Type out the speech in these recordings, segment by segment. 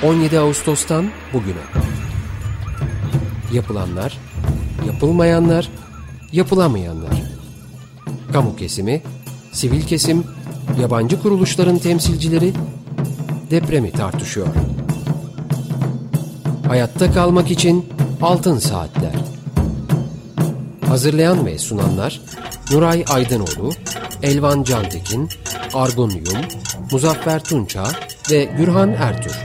17 Ağustos'tan bugüne. Yapılanlar, yapılmayanlar, yapılamayanlar. Kamu kesimi, sivil kesim, yabancı kuruluşların temsilcileri depremi tartışıyor. Hayatta kalmak için altın saatler. Hazırlayan ve sunanlar Nuray Aydınoğlu, Elvan Cantekin, Argun Yum, Muzaffer Tunça ve Gürhan Ertür.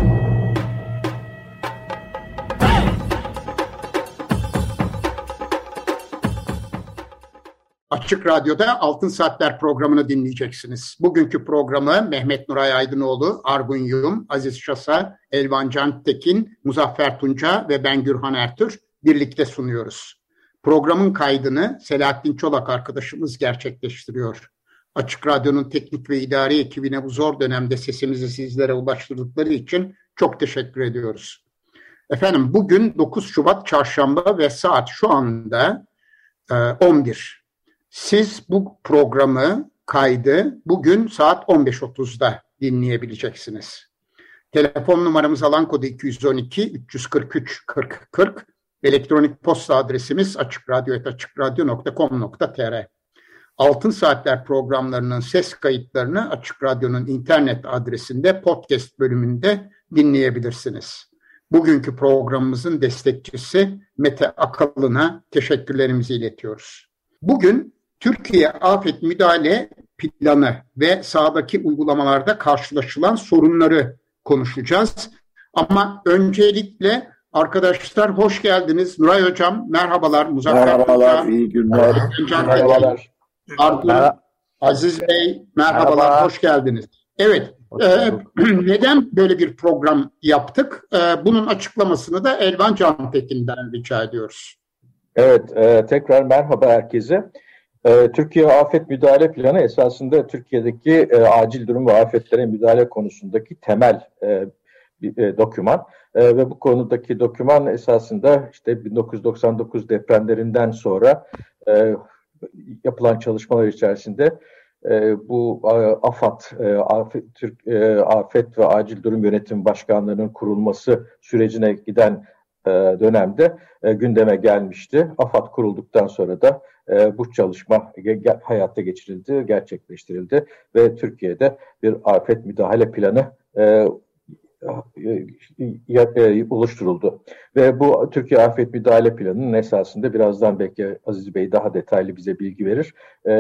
Açık Radyo'da Altın Saatler programını dinleyeceksiniz. Bugünkü programı Mehmet Nuray Aydınoğlu, Argun Yum, Aziz Şasa, Elvan Cantekin, Muzaffer Tunca ve ben Gürhan Ertür birlikte sunuyoruz. Programın kaydını Selahattin Çolak arkadaşımız gerçekleştiriyor. Açık Radyo'nun teknik ve idari ekibine bu zor dönemde sesimizi sizlere ulaştırdıkları için çok teşekkür ediyoruz. Efendim bugün 9 Şubat Çarşamba ve saat şu anda 11. Siz bu programı, kaydı bugün saat 15.30'da dinleyebileceksiniz. Telefon numaramız alan kodu 212 343 40 40. Elektronik posta adresimiz açıkradyo@açıkradyo.com.tr. Altın Saatler programlarının ses kayıtlarını Açık Radyo'nun internet adresinde podcast bölümünde dinleyebilirsiniz. Bugünkü programımızın destekçisi Mete Akalın'a teşekkürlerimizi iletiyoruz. Bugün Türkiye Afet Müdahale Planı ve sahadaki uygulamalarda karşılaşılan sorunları konuşacağız. Ama öncelikle arkadaşlar hoş geldiniz. Nuray Hocam merhabalar. Muzaffer merhabalar, Hocam, iyi günler. Merhabalar. Argun, Aziz Bey merhabalar, merhaba. Hoş geldiniz. Evet, neden böyle bir program yaptık? Bunun açıklamasını da Elvan Cantekin'den rica ediyoruz. Evet, tekrar merhaba herkese. Türkiye Afet Müdahale Planı esasında Türkiye'deki acil durum ve afetlere müdahale konusundaki temel bir doküman. Ve bu konudaki doküman esasında işte 1999 depremlerinden sonra yapılan çalışmalar içerisinde bu Afet ve Acil Durum Yönetimi Başkanlığı'nın kurulması sürecine giden dönemde gündeme gelmişti. AFAD kurulduktan sonra da bu çalışma hayata geçirildi, gerçekleştirildi ve Türkiye'de bir afet müdahale planı oluşturuldu. Ve bu Türkiye Afet Müdahale Planı'nın esasında birazdan belki Aziz Bey daha detaylı bize bilgi verir.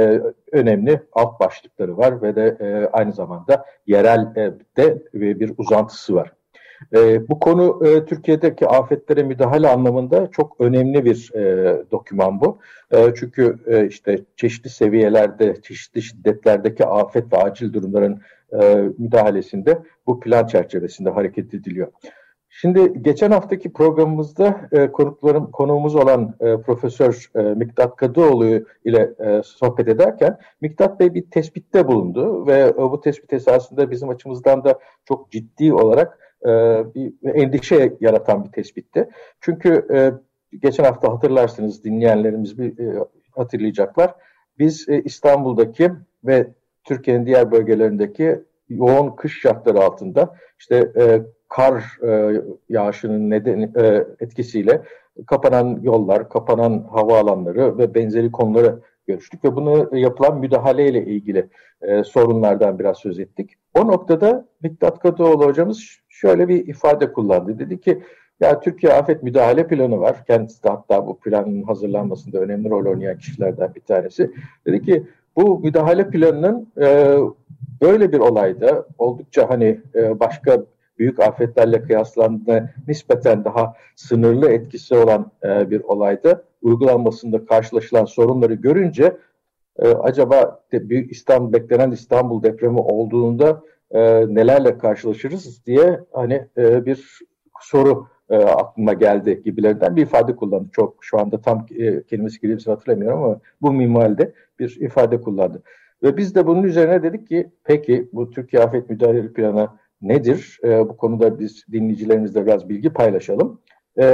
Önemli alt başlıkları var ve de aynı zamanda yerel de bir uzantısı var. Bu konu Türkiye'deki afetlere müdahale anlamında çok önemli bir doküman bu. Çünkü işte çeşitli seviyelerde, çeşitli şiddetlerdeki afet ve acil durumların müdahalesinde bu plan çerçevesinde hareket ediliyor. Şimdi geçen haftaki programımızda konuğumuz olan Profesör Miktat Kadıoğlu ile sohbet ederken Miktat Bey bir tespitte bulundu ve bu tespit esasında bizim açımızdan da çok ciddi olarak bir endişe yaratan bir tespitti. Çünkü geçen hafta hatırlarsınız, dinleyenlerimiz hatırlayacaklar. Biz İstanbul'daki ve Türkiye'nin diğer bölgelerindeki yoğun kış şartları altında işte kar yağışının etkisiyle kapanan yollar, kapanan havaalanları ve benzeri konuları görüştük ve bunu yapılan müdahaleyle ilgili sorunlardan biraz söz ettik. O noktada Miktat Kadıoğlu hocamız şöyle bir ifade kullandı. Dedi ki ya Türkiye Afet Müdahale Planı var. Kendisi de hatta bu planın hazırlanmasında önemli rol oynayan kişilerden bir tanesi. Dedi ki bu müdahale planının böyle bir olayda oldukça başka büyük afetlerle kıyaslandığında nispeten daha sınırlı etkisi olan bir olayda uygulanmasında karşılaşılan sorunları görünce acaba beklenen İstanbul depremi olduğunda nelerle karşılaşırız diye bir soru aklıma geldi gibilerinden bir ifade kullandı. Çok şu anda tam kelimesi kelimesini hatırlamıyorum ama bu minvalde bir ifade kullandı. Ve biz de bunun üzerine dedik ki peki bu Türkiye Afet Müdahale Planı nedir? Bu konuda biz dinleyicilerimizle biraz bilgi paylaşalım.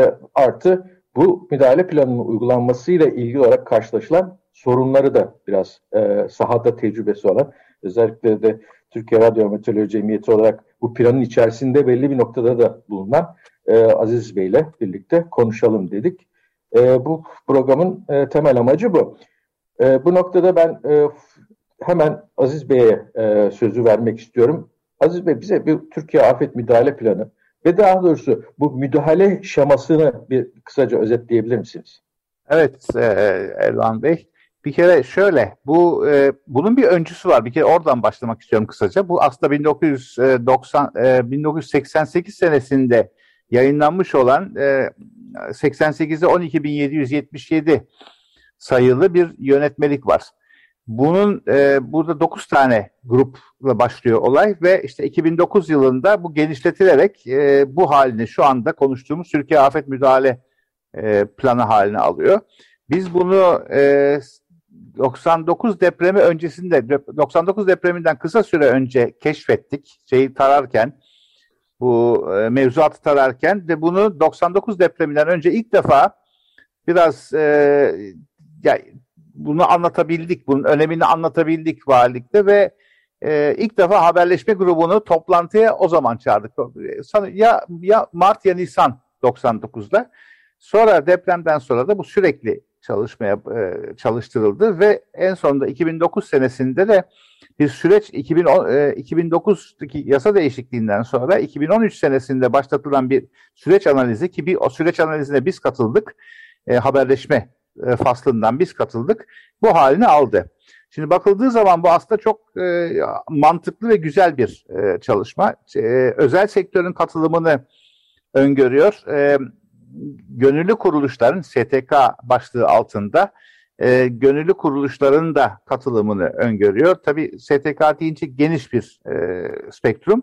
Artı bu müdahale planının uygulanmasıyla ilgili olarak karşılaşılan sorunları da biraz sahada tecrübesi olan, özellikle de Türkiye Radyo Meteoroloji Cemiyeti olarak bu planın içerisinde belli bir noktada da bulunan Aziz Bey ile birlikte konuşalım dedik. Bu programın temel amacı bu. Bu noktada ben hemen Aziz Bey'e sözü vermek istiyorum. Aziz Bey, bize bir Türkiye Afet Müdahale Planı ve daha doğrusu bu müdahale şemasını bir kısaca özetleyebilir misiniz? Evet Elvan Bey. Bir kere şöyle, bunun bir öncüsü var. Bir kere oradan başlamak istiyorum kısaca. Bu aslında 1988 senesinde yayınlanmış olan 88'e 12.777 sayılı bir yönetmelik var. Bunun burada 9 tane grupla başlıyor olay ve işte 2009 yılında bu genişletilerek bu halini şu anda konuştuğumuz Türkiye Afet Müdahale planı haline alıyor. Biz bunu 99 depremi öncesinde, 99 depreminden kısa süre önce keşfettik. Bu mevzuatı tararken ve bunu 99 depreminden önce ilk defa biraz bunu anlatabildik, bunun önemini anlatabildik valilikte ve ilk defa haberleşme grubunu toplantıya o zaman çağırdık. Ya Mart ya Nisan 99'da. Sonra depremden sonra da bu sürekli çalıştırıldı ve en sonunda 2009 senesinde de bir süreç 2009'daki yasa değişikliğinden sonra 2013 senesinde başlatılan bir süreç analizi ki o süreç analizine biz katıldık. Haberleşme faslından biz katıldık. Bu halini aldı. Şimdi bakıldığı zaman bu aslında çok mantıklı ve güzel bir çalışma. Özel sektörün katılımını öngörüyor. Gönüllü kuruluşların STK başlığı altında gönüllü kuruluşların da katılımını öngörüyor. Tabii STK deyince geniş bir spektrum.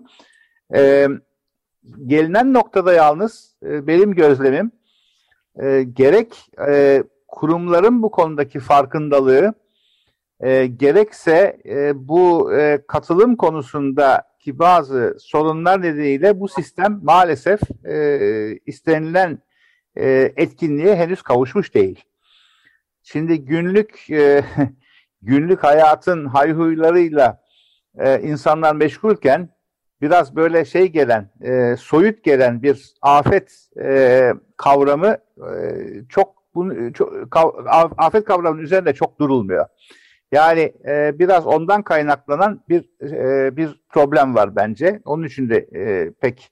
Gelinen noktada yalnız benim gözlemim gerek kurumların bu konudaki farkındalığı gerekse bu katılım konusundaki bazı sorunlar nedeniyle bu sistem maalesef istenilen etkinliğe henüz kavuşmuş değil. Şimdi günlük hayatın hayhuylarıyla insanlar meşgulken biraz böyle soyut gelen bir afet kavramı afet kavramının üzerinde çok durulmuyor. Yani biraz ondan kaynaklanan bir problem var bence. Onun için de pek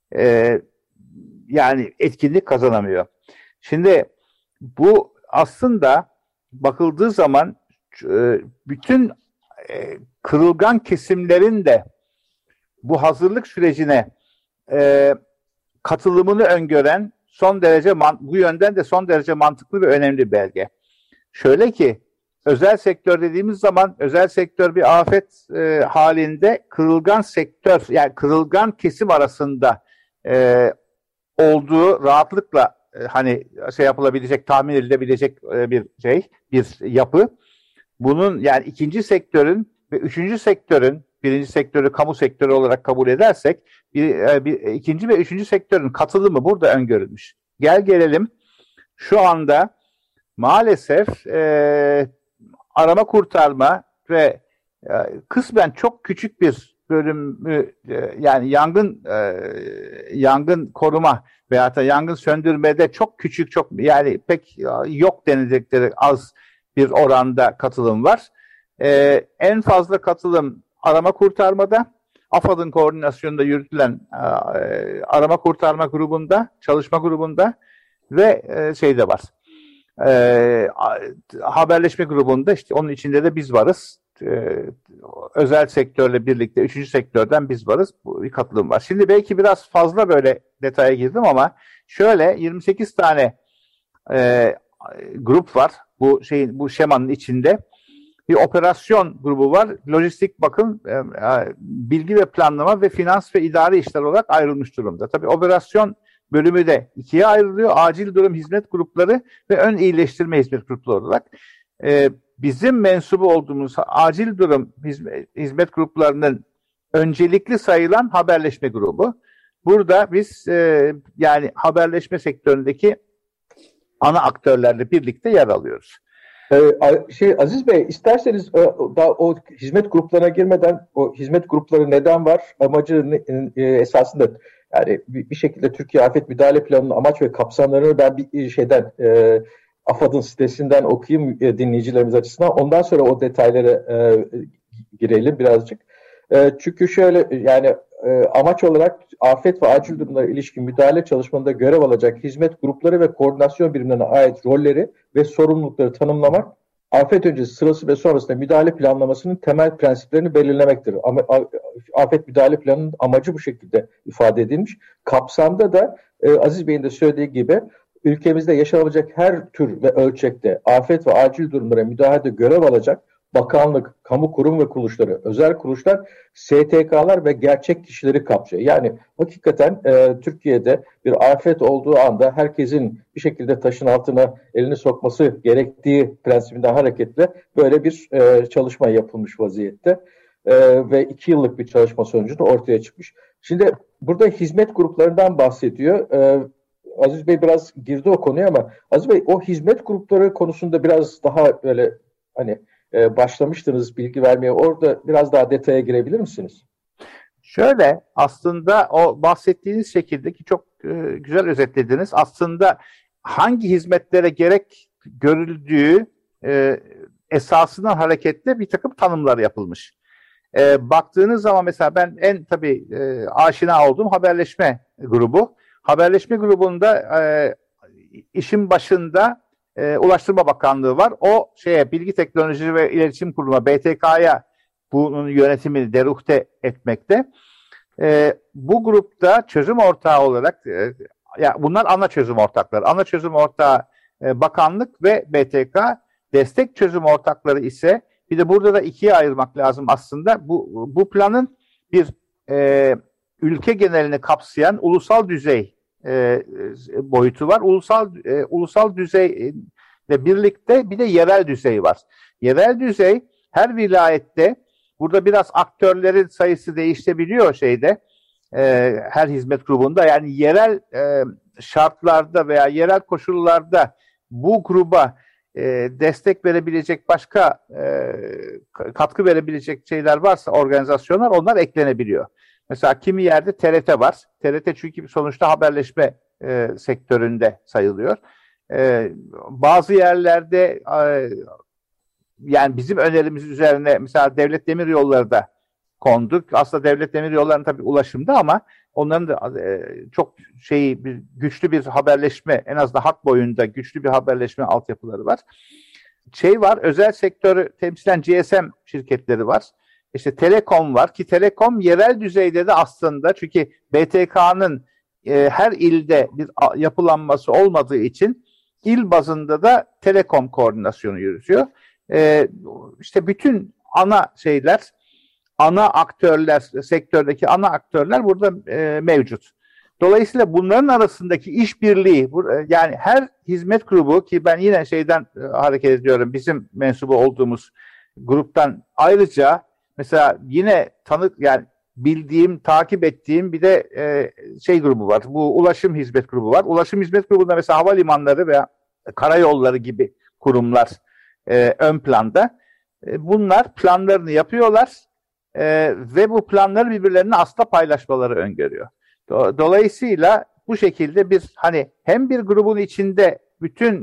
yani etkinlik kazanamıyor. Şimdi bu aslında bakıldığı zaman bütün kırılgan kesimlerin de bu hazırlık sürecine katılımını öngören bu yönden de son derece mantıklı ve önemli bir belge. Şöyle ki özel sektör dediğimiz zaman özel sektör bir afet halinde kırılgan sektör yani kırılgan kesim arasında olduğu rahatlıkla yapılabilecek, tahmin edilebilecek bir yapı. Bunun yani ikinci sektörün ve üçüncü sektörün, birinci sektörü kamu sektörü olarak kabul edersek ikinci ve üçüncü sektörün katılımı burada öngörülmüş. Gelelim şu anda maalesef arama kurtarma ve kısmen çok küçük bir bölümü yani yangın koruma veyahut da yangın söndürmede çok küçük yani pek yok denilecekleri az bir oranda katılım var. En fazla katılım arama kurtarmada, AFAD'ın koordinasyonunda yürütülen arama kurtarma grubunda, çalışma grubunda ve şeyde var. Haberleşme grubunda işte onun içinde de biz varız. Özel sektörle birlikte üçüncü sektörden biz varız. Bu bir katılım var. Şimdi belki biraz fazla böyle detaya girdim ama şöyle 28 tane grup var. Bu şemanın içinde. Bir operasyon grubu var. Lojistik bakım, bilgi ve planlama ve finans ve idari işler olarak ayrılmış durumda. Tabii operasyon bölümü de ikiye ayrılıyor. Acil durum hizmet grupları ve ön iyileştirme hizmet grupları olarak. Bizim mensubu olduğumuz acil durum hizmet gruplarının öncelikli sayılan haberleşme grubu. Burada biz yani haberleşme sektöründeki ana aktörlerle birlikte yer alıyoruz. Aziz Bey, isterseniz daha o hizmet gruplarına girmeden, o hizmet grupları neden var, amacı esasında, yani bir şekilde Türkiye Afet Müdahale Planı'nın amaç ve kapsamlarını ben bir şeyden AFAD'ın sitesinden okuyayım dinleyicilerimiz açısından. Ondan sonra o detaylara girelim birazcık. Çünkü şöyle, yani amaç olarak afet ve acil durumlara ilişkin müdahale çalışmalarında görev alacak hizmet grupları ve koordinasyon birimlerine ait rolleri ve sorumlulukları tanımlamak, afet öncesi, sırası ve sonrasında müdahale planlamasının temel prensiplerini belirlemektir. Afet müdahale planının amacı bu şekilde ifade edilmiş. Kapsamda da Aziz Bey'in de söylediği gibi ülkemizde yaşanabilecek her tür ve ölçekte afet ve acil durumlara müdahalede görev alacak bakanlık, kamu kurum ve kuruluşları, özel kuruluşlar, STK'lar ve gerçek kişileri kapsıyor. Yani hakikaten Türkiye'de bir afet olduğu anda herkesin bir şekilde taşın altına elini sokması gerektiği prensibinden hareketle böyle bir çalışma yapılmış vaziyette. Ve 2 yıllık bir çalışma sonucunda ortaya çıkmış. Şimdi burada hizmet gruplarından bahsediyor. Aziz Bey biraz girdi o konuya ama Aziz Bey, o hizmet grupları konusunda biraz daha böyle hani başlamıştınız bilgi vermeye. Orada biraz daha detaya girebilir misiniz? Şöyle, aslında o bahsettiğiniz şekildeki çok güzel özetlediniz. Aslında hangi hizmetlere gerek görüldüğü esasından hareketle bir takım tanımlar yapılmış. Baktığınız zaman mesela ben en tabii aşina olduğum haberleşme grubu. Haberleşme grubunda işin başında Ulaştırma Bakanlığı var. O Bilgi Teknoloji ve İletişim Kurumu BTK'ya bunun yönetimini deruhte etmekte. Bu grupta çözüm ortağı olarak ya bunlar ana çözüm ortakları. Ana çözüm ortağı bakanlık ve BTK. Destek çözüm ortakları ise bir de burada da ikiye ayırmak lazım aslında. Bu planın bir ülke genelini kapsayan ulusal düzey boyutu var. Ulusal düzeyle birlikte bir de yerel düzey var. Yerel düzey her vilayette, burada biraz aktörlerin sayısı değişebiliyor her hizmet grubunda. Yani yerel şartlarda veya yerel koşullarda bu gruba destek verebilecek, başka katkı verebilecek şeyler varsa, organizasyonlar, onlar eklenebiliyor. Mesela kimi yerde TRT var. TRT çünkü sonuçta haberleşme sektöründe sayılıyor. Bazı yerlerde yani bizim önerimiz üzerine mesela Devlet Demiryolları da konduk. Aslında Devlet Demiryolları'nın tabii ulaşımda ama onların da çok güçlü bir haberleşme, en azından hat boyunda güçlü bir haberleşme altyapıları var. Var, özel sektörü temsilen GSM şirketleri var. İşte Telekom var ki Telekom yerel düzeyde de aslında, çünkü BTK'nın her ilde bir yapılanması olmadığı için il bazında da Telekom koordinasyonu yürütüyor. İşte bütün ana aktörler, sektördeki ana aktörler burada mevcut. Dolayısıyla bunların arasındaki işbirliği, yani her hizmet grubu, ki ben yine hareket ediyorum, bizim mensubu olduğumuz gruptan ayrıca mesela yine yani bildiğim, takip ettiğim bir de grubu var. Bu ulaşım hizmet grubu var. Ulaşım hizmet grubunda mesela havalimanları veya karayolları gibi kurumlar ön planda. Bunlar planlarını yapıyorlar ve bu planları birbirlerine asla paylaşmaları öngörüyor. Dolayısıyla bu şekilde hem bir grubun içinde bütün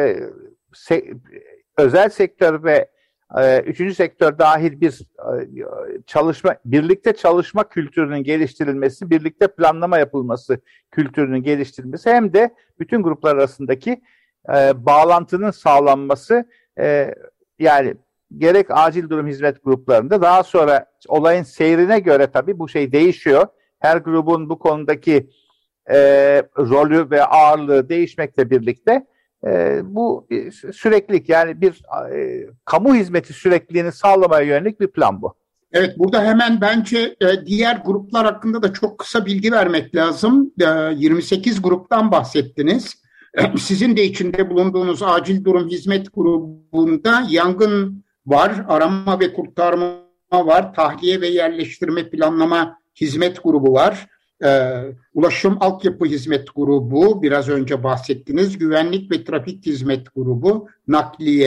özel sektör ve üçüncü sektör dahil bir birlikte çalışma kültürünün geliştirilmesi, birlikte planlama yapılması kültürünün geliştirilmesi, hem de bütün gruplar arasındaki bağlantının sağlanması, yani gerek acil durum hizmet gruplarında, daha sonra olayın seyrine göre tabii bu değişiyor. Her grubun bu konudaki rolü ve ağırlığı değişmekle birlikte bu bir süreklilik, yani bir kamu hizmeti sürekliliğini sağlamaya yönelik bir plan bu. Evet, burada hemen bence diğer gruplar hakkında da çok kısa bilgi vermek lazım. 28 gruptan bahsettiniz. Sizin de içinde bulunduğunuz acil durum hizmet grubunda yangın var, arama ve kurtarma var, tahliye ve yerleştirme planlama hizmet grubu var. Ulaşım altyapı hizmet grubu, biraz önce bahsettiniz, güvenlik ve trafik hizmet grubu, nakliye,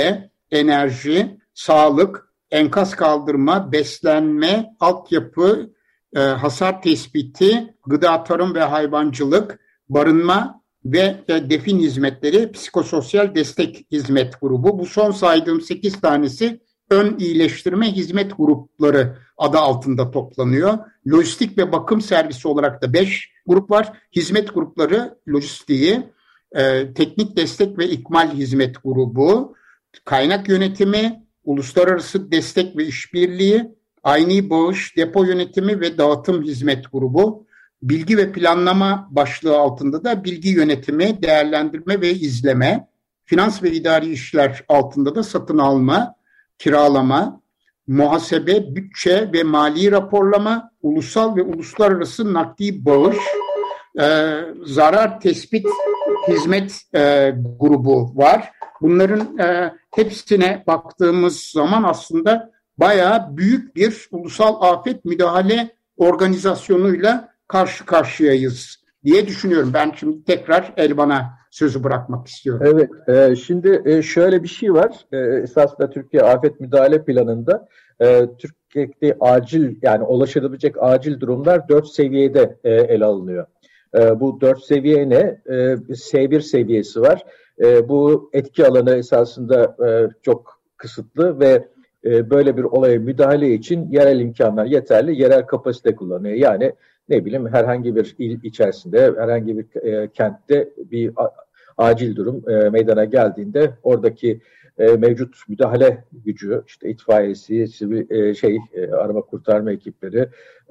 enerji, sağlık, enkaz kaldırma, beslenme, altyapı, hasar tespiti, gıda, tarım ve hayvancılık, barınma ve defin hizmetleri, psikososyal destek hizmet grubu. Bu son saydığım 8 tanesi ön iyileştirme hizmet grupları adı altında toplanıyor. Lojistik ve bakım servisi olarak da 5 grup var. Hizmet grupları lojistiği, teknik destek ve ikmal hizmet grubu, kaynak yönetimi, uluslararası destek ve işbirliği, aynı bağış, depo yönetimi ve dağıtım hizmet grubu, bilgi ve planlama başlığı altında da bilgi yönetimi, değerlendirme ve izleme, finans ve idari işler altında da satın alma, kiralama, muhasebe, bütçe ve mali raporlama, ulusal ve uluslararası nakdi bağış, zarar tespit hizmet grubu var. Bunların hepsine baktığımız zaman aslında bayağı büyük bir ulusal afet müdahale organizasyonuyla karşı karşıyayız diye düşünüyorum. Ben şimdi tekrar Elvan'a sözü bırakmak istiyorum. Evet, şimdi şöyle bir şey var. Esasında Türkiye Afet Müdahale Planı'nda Türkiye'de acil, yani ulaşılabilecek acil durumlar 4 seviyede ele alınıyor. Bu 4 seviye ne? S1 seviyesi var. Bu etki alanı esasında çok kısıtlı ve böyle bir olaya müdahale için yerel imkanlar yeterli, yerel kapasite kullanıyor. Yani ne bileyim, herhangi bir il içerisinde, herhangi bir kentte bir acil durum meydana geldiğinde oradaki mevcut müdahale gücü, işte itfaiyesi, sivil arama kurtarma ekipleri,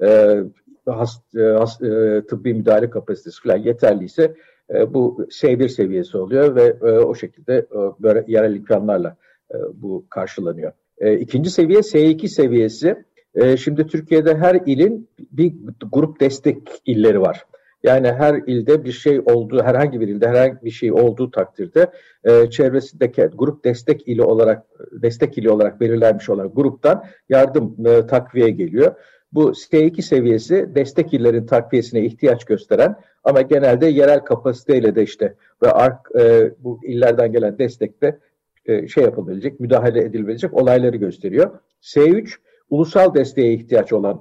tıbbi müdahale kapasitesi falan yeterliyse bu S1 seviyesi oluyor ve o şekilde böyle yerel imkanlarla bu karşılanıyor. İkinci seviye S2 seviyesi. Şimdi Türkiye'de her ilin bir grup destek illeri var. Yani her ilde bir şey olduğu, herhangi bir ilde herhangi bir şey olduğu takdirde çevresindeki grup destek ili olarak belirlenmiş olan gruptan yardım takviye geliyor. Bu S2 seviyesi destek illerin takviyesine ihtiyaç gösteren ama genelde yerel kapasiteyle de işte ve bu illerden gelen destekte yapılabilecek, müdahale edilebilecek olayları gösteriyor. S3 ulusal desteğe ihtiyaç olan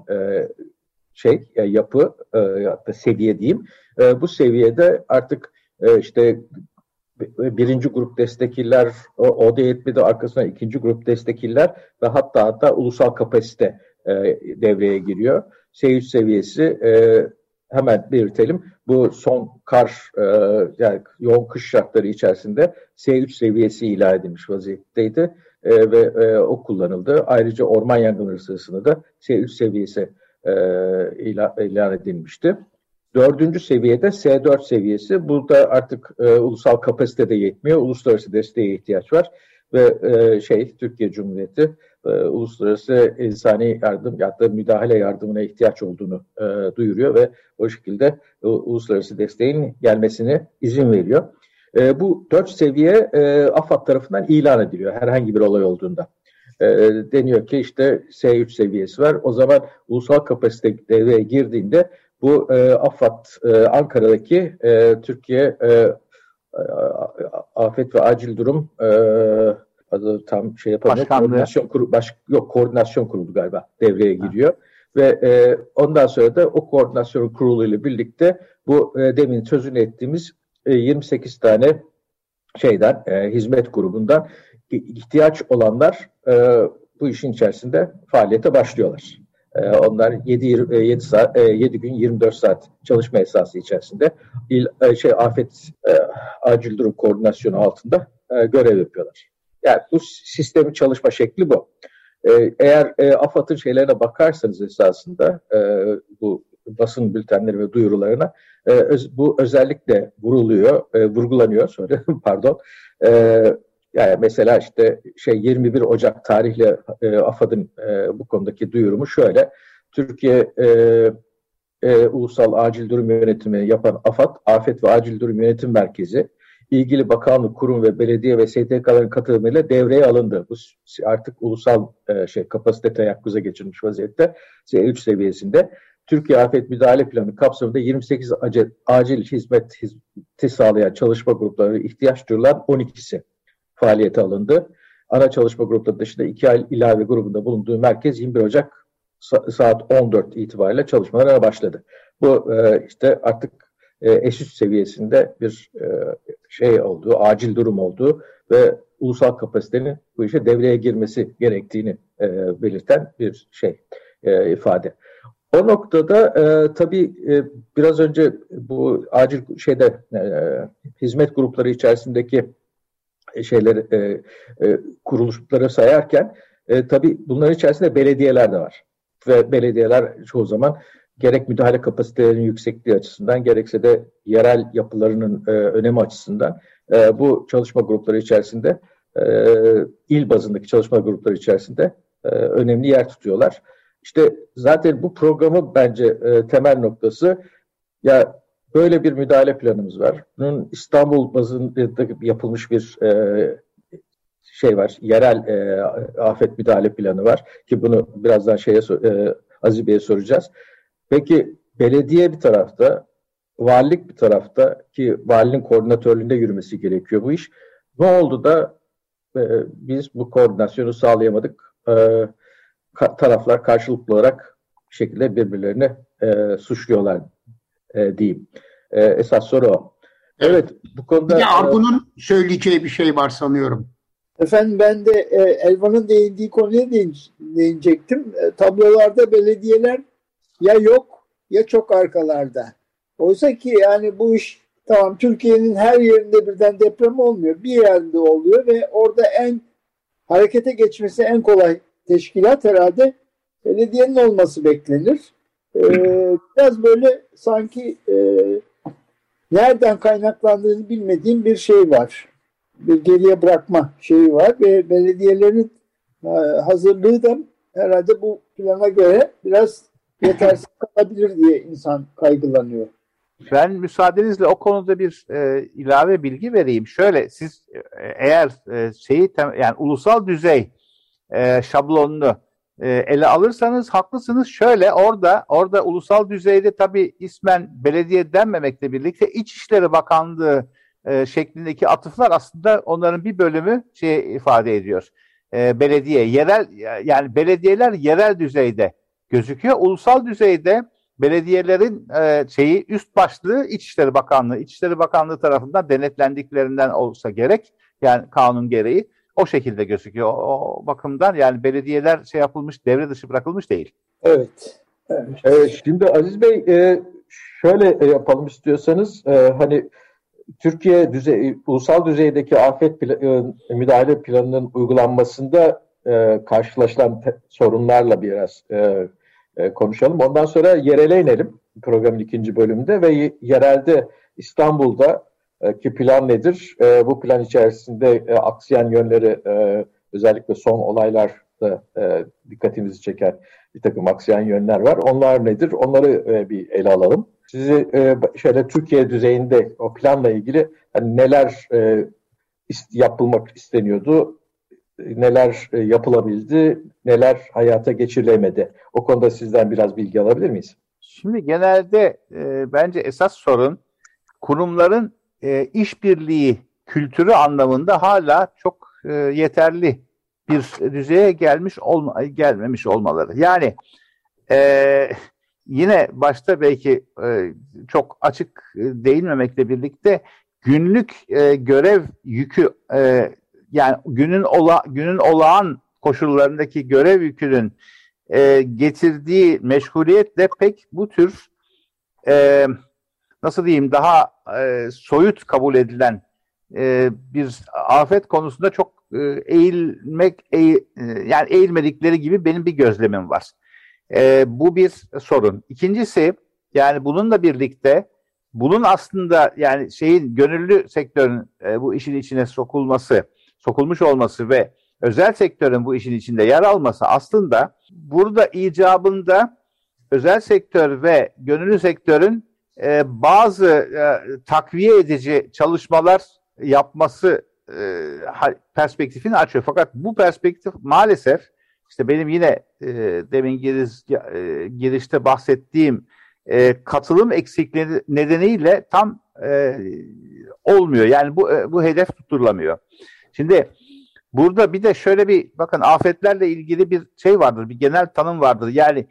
yapı, hatta seviye diyeyim. Bu seviyede artık işte birinci grup destekiller, o da yetmedi, arkasına ikinci grup destekiller ve hatta ulusal kapasite devreye giriyor. S3 seviyesi hemen belirtelim. Bu son kar, yani yoğun kış şartları içerisinde S3 seviyesi ilan edilmiş vaziyetteydi ve o kullanıldı. Ayrıca orman yangınları sırasında da S3 seviyesi ilan edilmişti. Dördüncü seviyede S4 seviyesi. Burada artık ulusal kapasite de yetmiyor. Uluslararası desteğe ihtiyaç var ve Türkiye Cumhuriyeti uluslararası insani yardım ya da müdahale yardımına ihtiyaç olduğunu duyuruyor ve o şekilde uluslararası desteğin gelmesine izin veriyor. Bu 4 seviye AFAD tarafından ilan ediliyor herhangi bir olay olduğunda. Deniyor ki işte S3 seviyesi var. O zaman ulusal kapasite devreye girdiğinde bu AFAD Ankara'daki Türkiye Afet ve Acil Durum adı tam yapamıyorum. Koordinasyon kurulu galiba devreye giriyor. Ve ondan sonra da o koordinasyon kurulu ile birlikte bu demin sözünü ettiğimiz 28 tane hizmet grubundan ihtiyaç olanlar bu işin içerisinde faaliyete başlıyorlar. Onlar 7 gün 24 saat çalışma esası içerisinde afet acil durum koordinasyonu altında görev yapıyorlar. Yani bu sistemin çalışma şekli bu. Eğer AFAD'ın şeylerine bakarsanız esasında bu basın bültenleri ve duyurularına bu özellikle vurgulanıyor pardon. Yani mesela işte 21 Ocak tarihli AFAD'ın bu konudaki duyurumu şöyle. Türkiye Ulusal Acil Durum Yönetimi yapan AFAD, Afet ve Acil Durum Yönetim Merkezi, ilgili bakanlık, kurum ve belediye ve STK'ların katılımıyla devreye alındı. Bu artık ulusal kapasite teyakkuza geçirilmiş vaziyette S3 seviyesinde. Türkiye Afet Müdahale Planı kapsamında 28 acil hizmeti sağlayan çalışma grupları ihtiyaç duyulan 12'si faaliyete alındı. ana çalışma grupları dışında 2 ay ilave grubunda bulunduğu merkez 21 Ocak saat 14 itibariyle çalışmalara başladı. Bu işte artık ESÜS seviyesinde bir şey olduğu, acil durum olduğu ve ulusal kapasitenin bu işe devreye girmesi gerektiğini belirten bir ifade. O noktada tabii biraz önce bu acil hizmet grupları içerisindeki kuruluşları sayarken tabii bunların içerisinde belediyeler de var. Ve belediyeler çoğu zaman gerek müdahale kapasitelerinin yüksekliği açısından gerekse de yerel yapılarının önemi açısından bu çalışma grupları içerisinde il bazındaki çalışma grupları içerisinde önemli yer tutuyorlar. İşte zaten bu programın bence temel noktası ya böyle bir müdahale planımız var. Bunun İstanbul bazında yapılmış bir var. Yerel afet müdahale planı var ki bunu birazdan Aziz Bey'e soracağız. Peki belediye bir tarafta, valilik bir tarafta ki valinin koordinatörlüğünde yürümesi gerekiyor bu iş. Ne oldu da biz bu koordinasyonu sağlayamadık? Taraflar karşılıklı olarak bir şekilde birbirlerini suçluyorlar diyeyim. Esas soru o. Evet, bu konuda... Ya Argun'un söyleyeceği bir şey var sanıyorum. Efendim ben de Elvan'ın değindiği konuya değinecektim. Tablolarda belediyeler ya yok ya çok arkalarda. Oysa ki yani bu iş tamam Türkiye'nin her yerinde birden deprem olmuyor. Bir yerde oluyor ve orada harekete geçmesi en kolay teşkilat herhalde belediyenin olması beklenir. Biraz böyle sanki nereden kaynaklandığını bilmediğim bir şey var. Bir geriye bırakma şeyi var ve belediyelerin hazırlığı da herhalde bu plana göre biraz yetersiz kalabilir diye insan kaygılanıyor. Ben müsaadenizle o konuda bir ilave bilgi vereyim. Şöyle siz eğer yani ulusal düzey şablonunu ele alırsanız haklısınız. Şöyle orada ulusal düzeyde tabii ismen belediye denmemekle birlikte İçişleri Bakanlığı şeklindeki atıflar aslında onların bir bölümü ifade ediyor. Belediye, yerel yani belediyeler yerel düzeyde gözüküyor. Ulusal düzeyde belediyelerin üst başlığı İçişleri Bakanlığı. İçişleri Bakanlığı tarafından denetlendiklerinden olsa gerek yani kanun gereği o şekilde gözüküyor. O bakımdan yani belediyeler yapılmış, devre dışı bırakılmış değil. Evet. Şimdi Aziz Bey şöyle yapalım istiyorsanız hani Türkiye ulusal düzeydeki afet müdahale planının uygulanmasında karşılaşılan sorunlarla biraz konuşalım. Ondan sonra yerele inelim programın ikinci bölümünde ve yerelde İstanbul'da ki plan nedir? Bu plan içerisinde aksayan yönleri özellikle son olaylarda dikkatimizi çeken bir takım aksayan yönler var. Onlar nedir? Onları bir ele alalım. Sizi şöyle Türkiye düzeyinde o planla ilgili hani neler yapılmak isteniyordu, neler yapılabildi, neler hayata geçirilemedi. O konuda sizden biraz bilgi alabilir miyiz? Şimdi genelde bence esas sorun kurumların işbirliği kültürü anlamında hala çok yeterli bir düzeye gelmemiş olmaları. Yani yine başta belki çok açık değinmemekle birlikte günlük görev yükü yani günün olağan koşullarındaki görev yükünün getirdiği meşguliyetle pek bu tür nasıl diyeyim daha soyut kabul edilen bir afet konusunda çok yani eğilmedikleri gibi benim bir gözlemim var. Bu bir sorun. İkincisi yani bununla birlikte bunun aslında yani gönüllü sektörün bu işin içine sokulmuş olması ve özel sektörün bu işin içinde yer alması aslında burada icabında özel sektör ve gönüllü sektörün bazı takviye edici çalışmalar yapması perspektifini açıyor. Fakat bu perspektif maalesef işte benim yine demin girişte bahsettiğim katılım eksikliği nedeniyle tam olmuyor. Yani bu hedef tutturulamıyor. Şimdi burada bir de şöyle bir bakın, afetlerle ilgili bir şey vardır, bir genel tanım vardır. Yani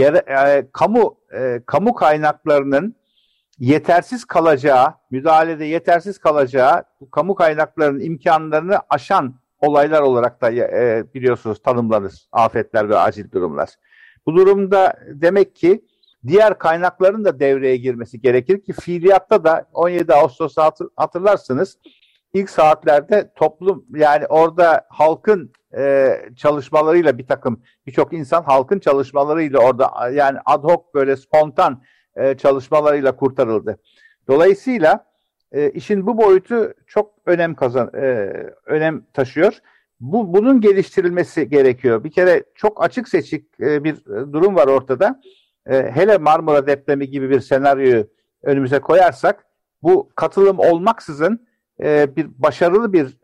kamu kaynaklarının yetersiz kalacağı, müdahalede yetersiz kalacağı, bu kamu kaynaklarının imkanlarını aşan olaylar olarak da biliyorsunuz tanımlanır afetler ve acil durumlar. Bu durumda demek ki diğer kaynakların da devreye girmesi gerekir ki fiiliyatta da 17 Ağustos'ta hatırlarsınız, ilk saatlerde toplum, yani orada halkın çalışmalarıyla birçok insan halkın çalışmalarıyla orada, yani ad hoc böyle spontan çalışmalarıyla kurtarıldı. Dolayısıyla işin bu boyutu çok önem taşıyor. Bunun geliştirilmesi gerekiyor. Bir kere çok açık seçik bir durum var ortada. Hele Marmara depremi gibi bir senaryoyu önümüze koyarsak, bu katılım olmaksızın başarılı bir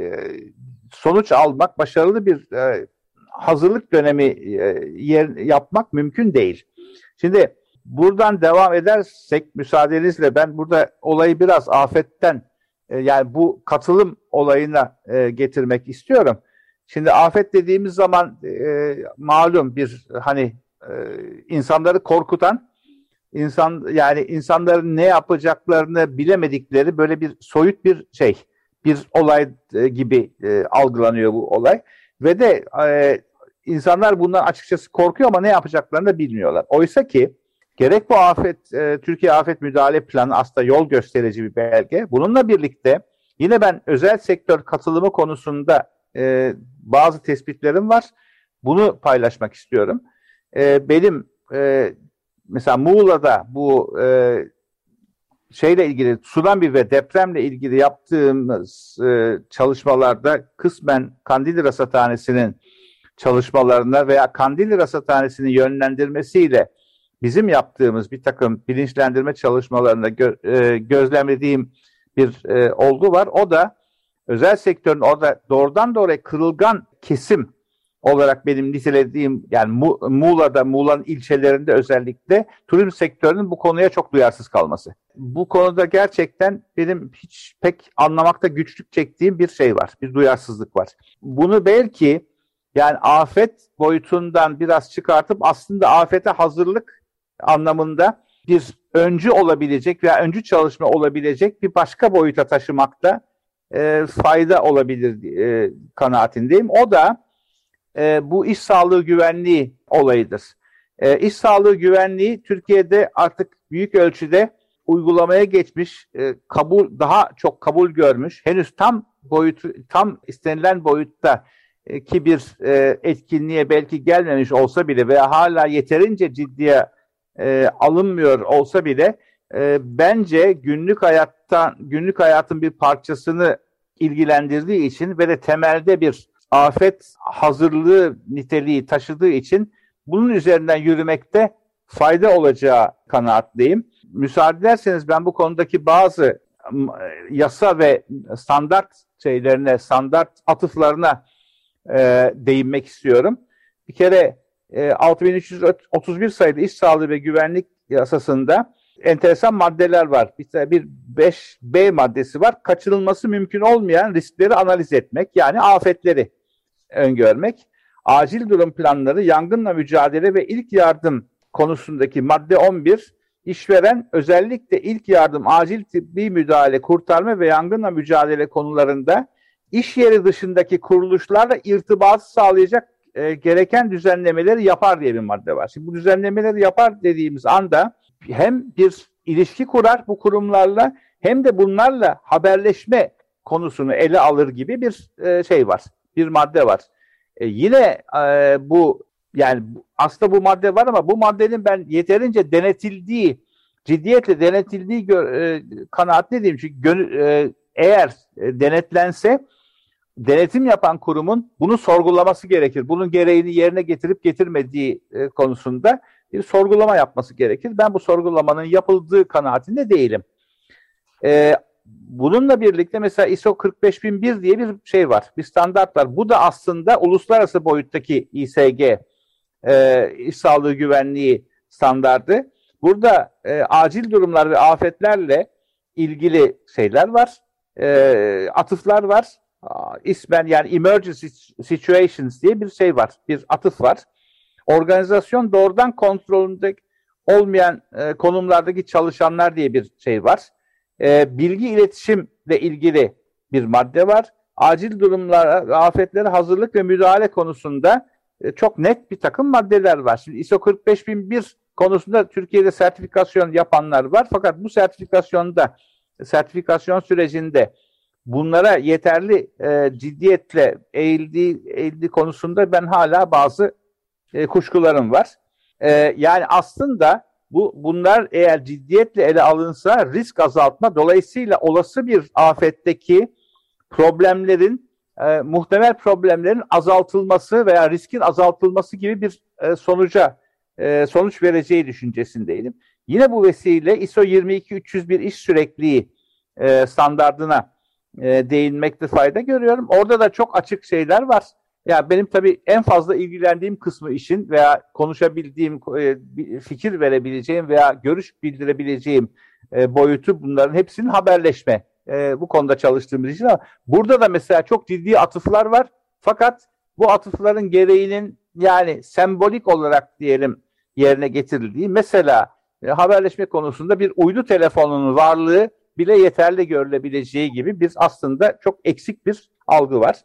sonuç almak, başarılı bir hazırlık dönemi yapmak mümkün değil. Şimdi buradan devam edersek müsaadenizle, ben burada olayı biraz afetten, yani bu katılım olayına getirmek istiyorum. Şimdi afet dediğimiz zaman malum bir insanları korkutan, yani insanların ne yapacaklarını bilemedikleri böyle bir soyut bir olay gibi algılanıyor bu olay. Ve de insanlar bundan açıkçası korkuyor ama ne yapacaklarını da bilmiyorlar. Oysa ki gerek bu Türkiye Afet Müdahale Planı aslında yol gösterici bir belge. Bununla birlikte yine ben özel sektör katılımı konusunda bazı tespitlerim var. Bunu paylaşmak istiyorum. Benim mesela Muğla'da bu şeyle ilgili, tsunami ve depremle ilgili yaptığımız çalışmalarda kısmen Kandilli Rasathanesi'nin çalışmalarına veya Kandilli Rasathanesi'nin yönlendirmesiyle bizim yaptığımız bir takım bilinçlendirme çalışmalarında gözlemlediğim bir olgu var. O da özel sektörün orada doğrudan doğruya kırılgan kesim olarak benim nitelediğim, yani Muğla'nın ilçelerinde özellikle turizm sektörünün bu konuya çok duyarsız kalması. Bu konuda gerçekten benim hiç pek anlamakta güçlük çektiğim bir şey var, bir duyarsızlık var. Bunu belki yani afet boyutundan biraz çıkartıp aslında afete hazırlık anlamında bir öncü olabilecek veya öncü çalışma olabilecek bir başka boyuta taşımakta fayda olabilir kanaatindeyim. O da bu iş sağlığı güvenliği olayıdır. İş sağlığı güvenliği Türkiye'de artık büyük ölçüde uygulamaya geçmiş, daha çok kabul görmüş, henüz tam istenilen boyutta ki bir etkinliğe belki gelmemiş olsa bile veya hala yeterince ciddiye alınmıyor olsa bile bence günlük hayatın bir parçasını ilgilendirdiği için ve de temelde bir afet hazırlığı niteliği taşıdığı için bunun üzerinden yürümekte fayda olacağı kanaatliyim. Müsaade ederseniz ben bu konudaki bazı yasa ve standart atıflarına değinmek istiyorum. Bir kere 6331 sayılı İş Sağlığı ve Güvenlik Yasası'nda enteresan maddeler var. Bir 5B maddesi var. Kaçınılması mümkün olmayan riskleri analiz etmek, yani afetleri öngörmek. Acil durum planları, yangınla mücadele ve ilk yardım konusundaki madde 11, işveren özellikle ilk yardım, acil tıbbi müdahale, kurtarma ve yangınla mücadele konularında iş yeri dışındaki kuruluşlarla irtibatı sağlayacak gereken düzenlemeleri yapar diye bir madde var. Şimdi bu düzenlemeleri yapar dediğimiz anda hem bir ilişki kurar bu kurumlarla, hem de bunlarla haberleşme konusunu ele alır gibi bir şey var. Bir madde var. Yine aslında bu madde var ama bu maddenin ben yeterince ciddiyetle denetildiği kanaatli değilim. Çünkü eğer denetlense denetim yapan kurumun bunu sorgulaması gerekir. Bunun gereğini yerine getirip getirmediği konusunda bir sorgulama yapması gerekir. Ben bu sorgulamanın yapıldığı kanaatinde değilim. Bununla birlikte mesela ISO 45001 diye bir şey var, bir standart var. Bu da aslında uluslararası boyuttaki İSG, iş sağlığı güvenliği standardı. Burada acil durumlar ve afetlerle ilgili şeyler var, atıflar var. ismen yani emergency situations diye bir şey var, bir atıf var. Organizasyon doğrudan kontrolünde olmayan konumlardaki çalışanlar diye bir şey var. Bilgi iletişimle ilgili bir madde var. Acil durumlara, afetlere hazırlık ve müdahale konusunda çok net bir takım maddeler var. Şimdi ISO 45001 konusunda Türkiye'de sertifikasyon yapanlar var. Fakat bu sertifikasyon sürecinde bunlara yeterli ciddiyetle eğildiği konusunda ben hala bazı kuşkularım var. Yani aslında bunlar eğer ciddiyetle ele alınsa risk azaltma, dolayısıyla olası bir afetteki problemlerin, muhtemel problemlerin azaltılması veya riskin azaltılması gibi bir sonuç vereceği düşüncesindeydim. Yine bu vesile ISO 22301 iş sürekliliği standardına değinmekte fayda görüyorum. Orada da çok açık şeyler var. Ya benim tabii en fazla ilgilendiğim kısmı işin veya konuşabildiğim, fikir verebileceğim veya görüş bildirebileceğim boyutu bunların hepsinin haberleşme. Bu konuda çalıştığımız için ama burada da mesela çok ciddi atıflar var. Fakat bu atıfların gereğinin yani sembolik olarak diyelim yerine getirildiği, mesela haberleşme konusunda bir uydu telefonunun varlığı bile yeterli görülebileceği gibi bir aslında çok eksik bir algı var.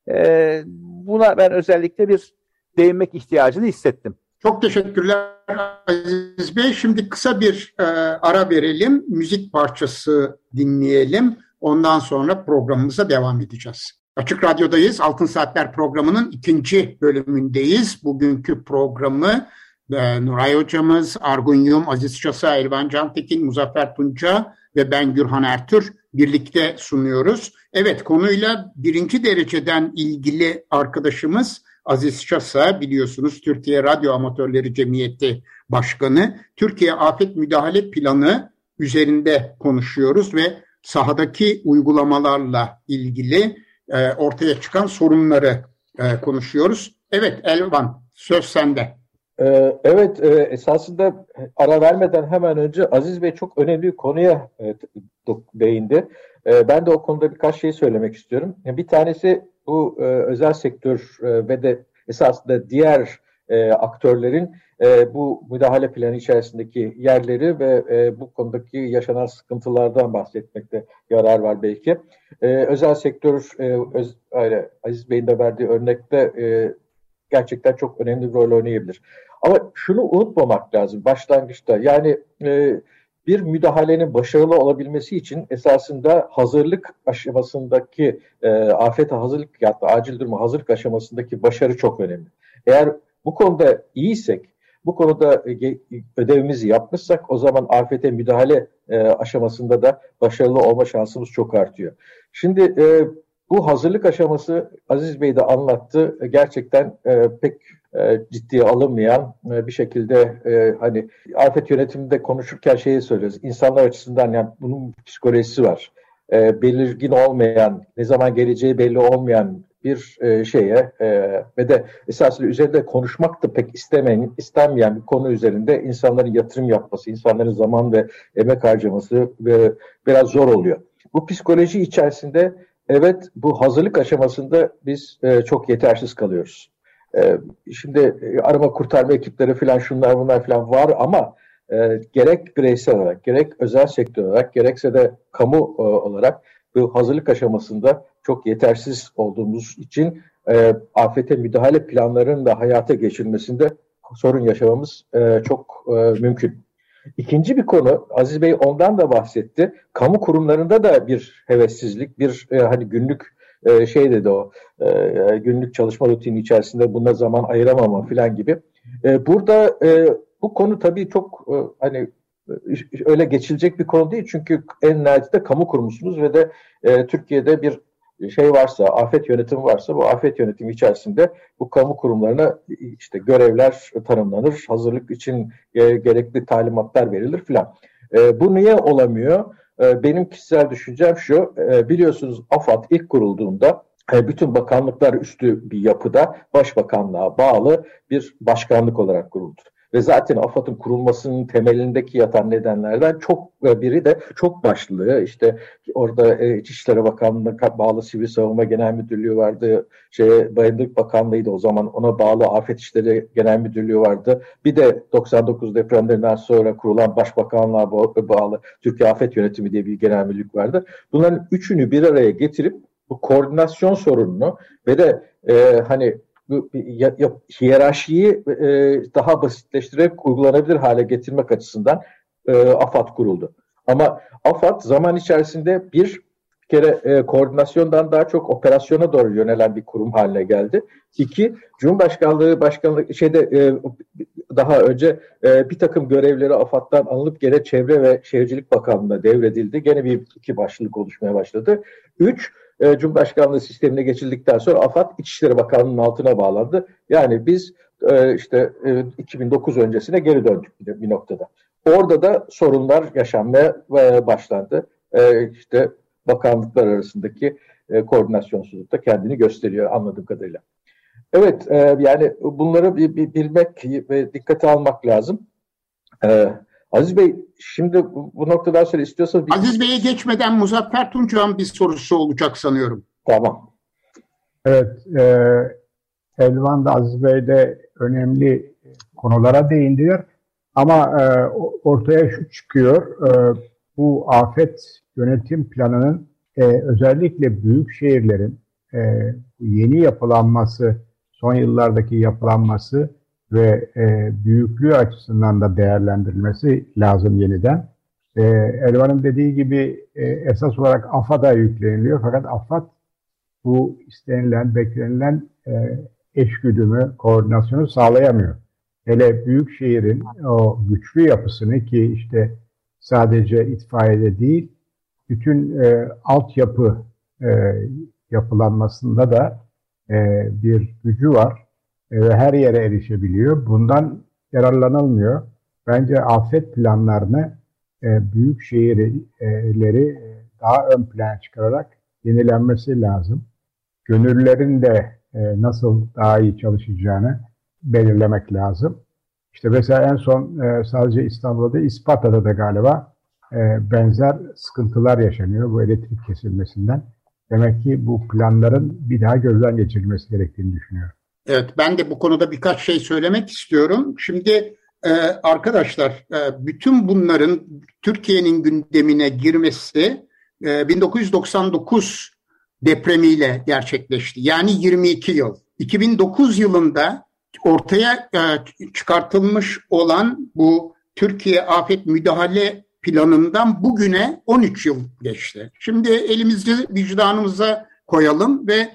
Buna ben özellikle bir değinmek ihtiyacını hissettim. Çok teşekkürler Aziz Bey. Şimdi kısa bir ara verelim. Müzik parçası dinleyelim. Ondan sonra programımıza devam edeceğiz. Açık Radyo'dayız. Altın Saatler programının 2. bölümündeyiz. Bugünkü programı Nuray Hocamız, Argun Yum, Aziz Şasa, Elvan Cantekin, Muzaffer Tunca ve ben Gürhan Ertür birlikte sunuyoruz. Evet, konuyla 1. dereceden ilgili arkadaşımız Aziz Şasa, biliyorsunuz Türkiye Radyo Amatörleri Cemiyeti Başkanı. Türkiye Afet Müdahale Planı üzerinde konuşuyoruz ve sahadaki uygulamalarla ilgili ortaya çıkan sorunları konuşuyoruz. Evet Elvan, söz sende. Evet, esasında ara vermeden hemen önce Aziz Bey çok önemli bir konuya değindi. Ben de o konuda birkaç şey söylemek istiyorum. Bir tanesi bu özel sektör ve de esasında diğer aktörlerin bu müdahale planı içerisindeki yerleri ve bu konudaki yaşanan sıkıntılardan bahsetmekte yarar var belki. Özel sektör, Aziz Bey'in de verdiği örnekte gerçekten çok önemli bir rol oynayabilir. Ama şunu unutmamak lazım başlangıçta. Yani bir müdahalenin başarılı olabilmesi için esasında hazırlık aşamasındaki afete hazırlık ya da acil duruma hazırlık aşamasındaki başarı çok önemli. Eğer bu konuda iyiysek, bu konuda ödevimizi yapmışsak o zaman afete müdahale aşamasında da başarılı olma şansımız çok artıyor. Şimdi bu hazırlık aşaması Aziz Bey de anlattı. Gerçekten pek ciddiye alınmayan bir şekilde hani afet yönetiminde konuşurken şeyi söylüyoruz. İnsanlar açısından yani bunun psikolojisi var. Belirgin olmayan, ne zaman geleceği belli olmayan bir şeye ve de esasında üzerinde konuşmak da pek istenmeyen bir konu üzerinde insanların yatırım yapması, insanların zaman ve emek harcaması biraz zor oluyor. Bu psikoloji içerisinde evet bu hazırlık aşamasında biz çok yetersiz kalıyoruz. Şimdi arama kurtarma ekipleri falan şunlar bunlar falan var ama gerek bireysel olarak, gerek özel sektör olarak, gerekse de kamu olarak bu hazırlık aşamasında çok yetersiz olduğumuz için afete müdahale planlarının da hayata geçirilmesinde sorun yaşamamız çok mümkün. İkinci bir konu, Aziz Bey ondan da bahsetti. Kamu kurumlarında da bir hevessizlik, bir hani günlük şey dedi o, günlük çalışma rutini içerisinde buna zaman ayıramama falan gibi. Burada bu konu tabii çok hani öyle geçilecek bir konu değil. Çünkü en nihayetinde kamu kurumusunuz ve de Türkiye'de bir şey varsa, afet yönetimi varsa bu afet yönetimi içerisinde bu kamu kurumlarına işte görevler tanımlanır, hazırlık için gerekli talimatlar verilir filan. Bu niye olamıyor? Benim kişisel düşüncem şu, biliyorsunuz AFAD ilk kurulduğunda bütün bakanlıklar üstü bir yapıda başbakanlığa bağlı bir başkanlık olarak kuruldu. ve zaten AFAD'ın kurulmasının temelindeki yatan nedenlerden biri de çok başlılığı. İşte orada İçişleri Bakanlığı'na bağlı Sivil Savunma Genel Müdürlüğü vardı. Bayındırlık Bakanlığı'ydı o zaman. Ona bağlı Afet İşleri Genel Müdürlüğü vardı. Bir de 99 depremlerinden sonra kurulan Başbakanlığa bağlı Türkiye Afet Yönetimi diye bir genel müdürlük vardı. Bunların üçünü bir araya getirip bu koordinasyon sorununu ve de hiyerarşiyi daha basitleştirerek uygulanabilir hale getirmek açısından AFAD kuruldu. Ama AFAD zaman içerisinde bir kere koordinasyondan daha çok operasyona doğru yönelen bir kurum haline geldi. 2, Cumhurbaşkanlığı daha önce bir takım görevleri AFAD'dan alınıp gene Çevre ve Şehircilik Bakanlığı'na devredildi. Gene iki başlık oluşmaya başladı. 3, Cumhurbaşkanlığı sistemine geçildikten sonra AFAD İçişleri Bakanlığı'nın altına bağlandı. Yani biz 2009 öncesine geri döndük bir noktada. Orada da sorunlar yaşanmaya başlandı. Bakanlıklar arasındaki koordinasyonsuzluk da kendini gösteriyor anladığım kadarıyla. Evet, yani bunları bilmek ve dikkate almak lazım. Aziz Bey, şimdi bu noktadan sonra istiyorsanız... Aziz Bey'e geçmeden Muzaffer Tunçak'ın bir sorusu olacak sanıyorum. Tamam. Evet, Elvan da Aziz Bey de önemli konulara değindiler. Ama ortaya şu çıkıyor, bu afet yönetim planının özellikle büyük şehirlerin yeni yapılanması, son yıllardaki yapılanması ve büyüklüğü açısından da değerlendirilmesi lazım yeniden. Elvan'ın dediği gibi esas olarak AFAD'a yükleniliyor. Fakat AFAD bu istenilen, beklenilen eşgüdümü, koordinasyonu sağlayamıyor. Hele büyük şehrin o güçlü yapısını ki işte sadece itfaiyede değil, bütün altyapı yapılanmasında da bir gücü var ve her yere erişebiliyor. Bundan yararlanılmıyor. Bence afet planlarını büyük şehirleri daha ön plana çıkararak yenilenmesi lazım. Gönüllülerin de nasıl daha iyi çalışacağını belirlemek lazım. İşte mesela en son sadece İstanbul'da değil, İsparta'da da galiba benzer sıkıntılar yaşanıyor bu elektrik kesilmesinden. Demek ki bu planların bir daha gözden geçirilmesi gerektiğini düşünüyorum. Evet, ben de bu konuda birkaç şey söylemek istiyorum. Şimdi arkadaşlar, bütün bunların Türkiye'nin gündemine girmesi 1999 depremiyle gerçekleşti. Yani 22 yıl. 2009 yılında ortaya çıkartılmış olan bu Türkiye Afet Müdahale Planından bugüne 13 yıl geçti. Şimdi elimizi vicdanımıza koyalım ve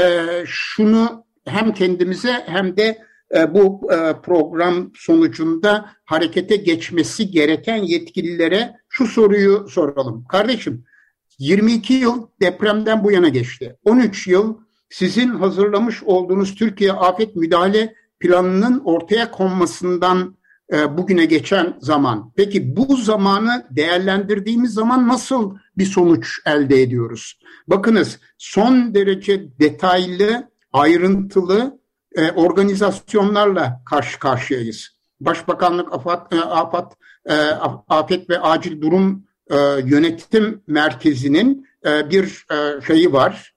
şunu hem kendimize hem de bu program sonucunda harekete geçmesi gereken yetkililere şu soruyu soralım. Kardeşim, 22 yıl depremden bu yana geçti. 13 yıl sizin hazırlamış olduğunuz Türkiye Afet Müdahale Planının ortaya konmasından bugüne geçen zaman. Peki bu zamanı değerlendirdiğimiz zaman nasıl bir sonuç elde ediyoruz? Bakınız, son derece detaylı, ayrıntılı organizasyonlarla karşı karşıyayız. Başbakanlık Afet ve Acil Durum Yönetim Merkezi'nin bir şeyi var.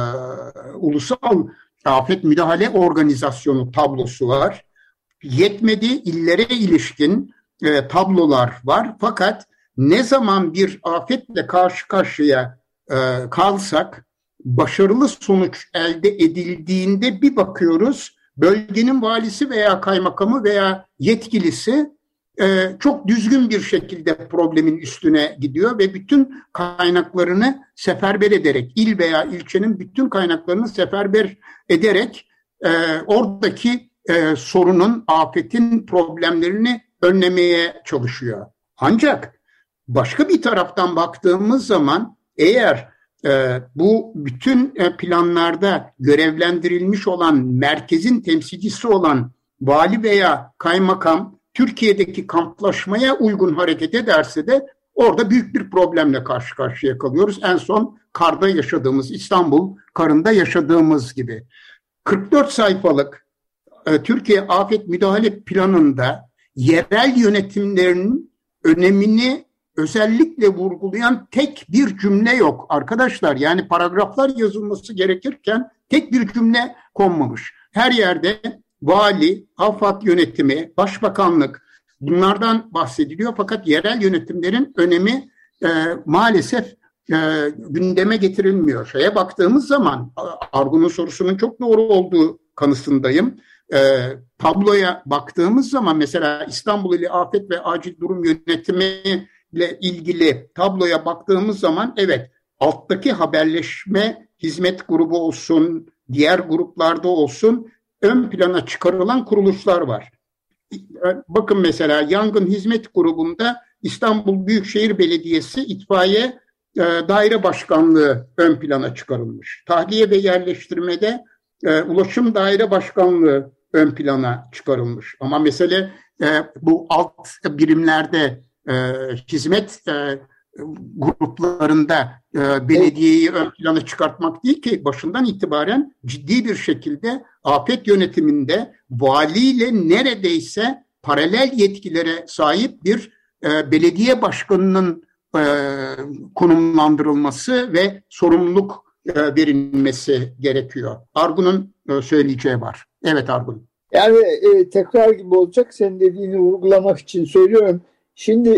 Ulusal Afet Müdahale Organizasyonu tablosu var. Yetmedi, illere ilişkin tablolar var. Fakat ne zaman bir afetle karşı karşıya kalsak, başarılı sonuç elde edildiğinde bir bakıyoruz, bölgenin valisi veya kaymakamı veya yetkilisi çok düzgün bir şekilde problemin üstüne gidiyor ve bütün kaynaklarını seferber ederek, il veya ilçenin bütün kaynaklarını seferber ederek oradaki sorunun, afetin problemlerini önlemeye çalışıyor. Ancak başka bir taraftan baktığımız zaman eğer bu bütün planlarda görevlendirilmiş olan merkezin temsilcisi olan vali veya kaymakam Türkiye'deki kamplaşmaya uygun hareket ederse de orada büyük bir problemle karşı karşıya kalıyoruz. En son karda yaşadığımız, İstanbul karında yaşadığımız gibi. 44 sayfalık Türkiye Afet Müdahale Planı'nda yerel yönetimlerin önemini özellikle vurgulayan tek bir cümle yok arkadaşlar. Yani paragraflar yazılması gerekirken tek bir cümle konmamış. Her yerde vali, AFAD yönetimi, başbakanlık bunlardan bahsediliyor. Fakat yerel yönetimlerin önemi maalesef gündeme getirilmiyor. Şeye baktığımız zaman Argun'un sorusunun çok doğru olduğu kanısındayım. Tabloya baktığımız zaman mesela İstanbul İl Afet ve Acil Durum Yönetimi ile ilgili tabloya baktığımız zaman evet alttaki haberleşme hizmet grubu olsun, diğer gruplarda olsun ön plana çıkarılan kuruluşlar var. Bakın mesela yangın hizmet grubunda İstanbul Büyükşehir Belediyesi İtfaiye Daire Başkanlığı ön plana çıkarılmış. Tahliye ve yerleştirmede Ulaşım Daire Başkanlığı ön plana çıkarılmış. Ama mesele bu alt birimlerde hizmet gruplarında belediyeyi ön plana çıkartmak değil ki başından itibaren ciddi bir şekilde afet yönetiminde valiyle neredeyse paralel yetkilere sahip bir belediye başkanının konumlandırılması ve sorumluluk verilmesi gerekiyor. Argun'un söyleyeceği var. Evet Argun. Yani tekrar gibi olacak, senin dediğini vurgulamak için söylüyorum. Şimdi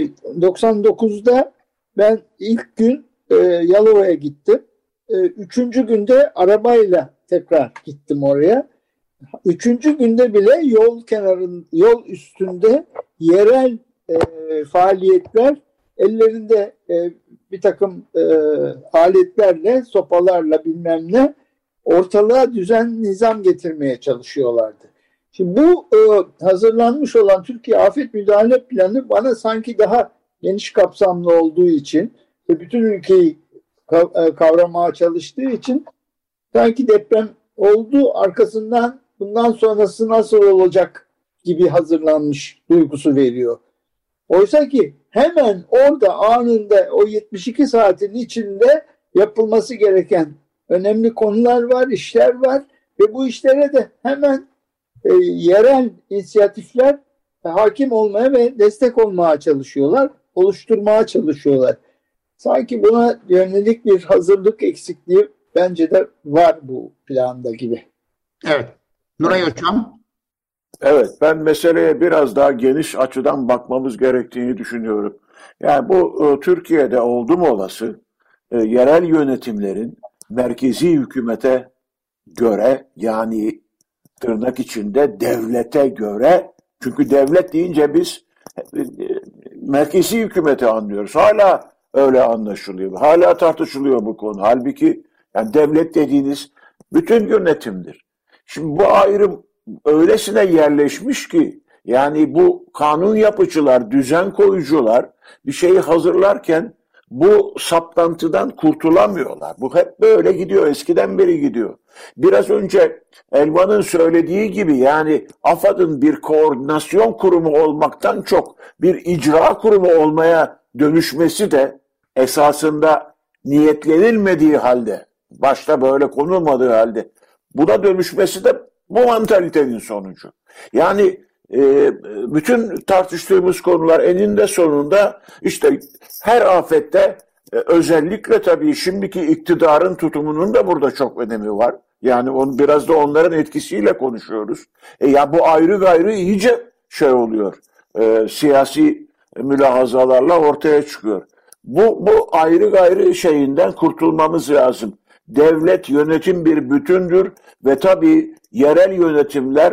99'da ben ilk gün Yalova'ya gittim. Üçüncü günde arabayla tekrar gittim oraya. Üçüncü günde bile yol üstünde yerel faaliyetler, ellerinde bir takım aletlerle, sopalarla bilmem ne ortalığa düzen, nizam getirmeye çalışıyorlardı. Şimdi bu hazırlanmış olan Türkiye Afet Müdahale Planı bana sanki daha geniş kapsamlı olduğu için ve bütün ülkeyi kavramaya çalıştığı için sanki deprem oldu, arkasından bundan sonrası nasıl olacak gibi hazırlanmış duygusu veriyor. Oysa ki hemen orada anında o 72 saatin içinde yapılması gereken önemli konular var, işler var ve bu işlere de hemen yerel inisiyatifler hakim olmaya ve destek olmaya çalışıyorlar, oluşturmaya çalışıyorlar. Sanki buna yönelik bir hazırlık eksikliği bence de var bu planda gibi. Evet. Nuray Hocam? Evet, ben meseleye biraz daha geniş açıdan bakmamız gerektiğini düşünüyorum. Yani bu Türkiye'de oldu mu olası yerel yönetimlerin merkezi hükümete göre, yani tırnak içinde devlete göre, çünkü devlet deyince biz merkezi hükümeti anlıyoruz. Hala öyle anlaşılıyor. Hala tartışılıyor bu konu. Halbuki yani devlet dediğiniz bütün yönetimdir. Şimdi bu ayrım öylesine yerleşmiş ki yani bu kanun yapıcılar, düzen koyucular bir şeyi hazırlarken bu saplantıdan kurtulamıyorlar. Bu hep böyle gidiyor. Eskiden beri gidiyor. Biraz önce Elvan'ın söylediği gibi yani AFAD'ın bir koordinasyon kurumu olmaktan çok bir icra kurumu olmaya dönüşmesi de esasında niyetlenilmediği halde, başta böyle konulmadığı halde buna dönüşmesi de bu mantalitenin sonucu. Yani bütün tartıştığımız konular eninde sonunda işte her afette özellikle tabii şimdiki iktidarın tutumunun da burada çok önemi var. Yani onu biraz da onların etkisiyle konuşuyoruz. Ya bu ayrı gayrı iyice şey oluyor. Siyasi mülahazalarla ortaya çıkıyor. Bu ayrı gayrı şeyinden kurtulmamız lazım. Devlet, yönetim bir bütündür ve tabii yerel yönetimler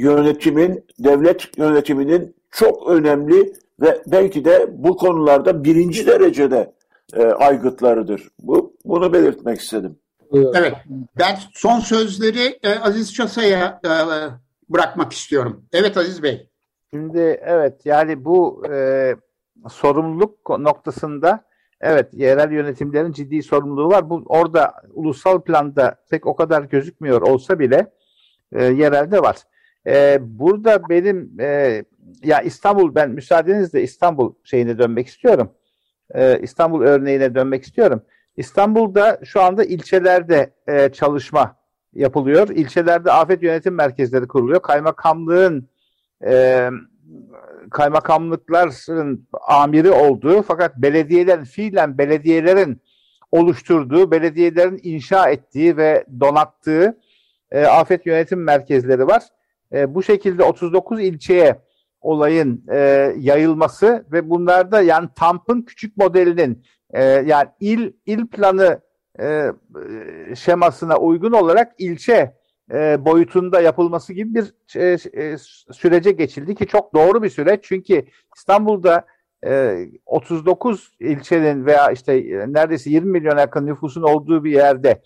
devlet yönetiminin çok önemli ve belki de bu konularda birinci derecede aygıtlarıdır. Bunu belirtmek istedim. Evet, ben son sözleri Aziz Çasa'ya bırakmak istiyorum. Evet Aziz Bey. Şimdi evet yani bu sorumluluk noktasında evet yerel yönetimlerin ciddi sorumluluğu var. Bu orada ulusal planda pek o kadar gözükmüyor olsa bile yerelde var. Burada benim ya İstanbul, ben müsaadenizle İstanbul şeyine dönmek istiyorum. İstanbul örneğine dönmek istiyorum. İstanbul'da şu anda ilçelerde çalışma yapılıyor. İlçelerde afet yönetim merkezleri kuruluyor. Kaymakamlığın kaymakamlıkların amiri olduğu fakat fiilen belediyelerin oluşturduğu, belediyelerin inşa ettiği ve donattığı afet yönetim merkezleri var. Bu şekilde 39 ilçeye olayın yayılması ve bunlarda yani TAMP'ın küçük modelinin yani il planı şemasına uygun olarak ilçe boyutunda yapılması gibi bir sürece geçildi ki çok doğru bir süreç. Çünkü İstanbul'da 39 ilçenin veya işte neredeyse 20 milyona yakın nüfusun olduğu bir yerde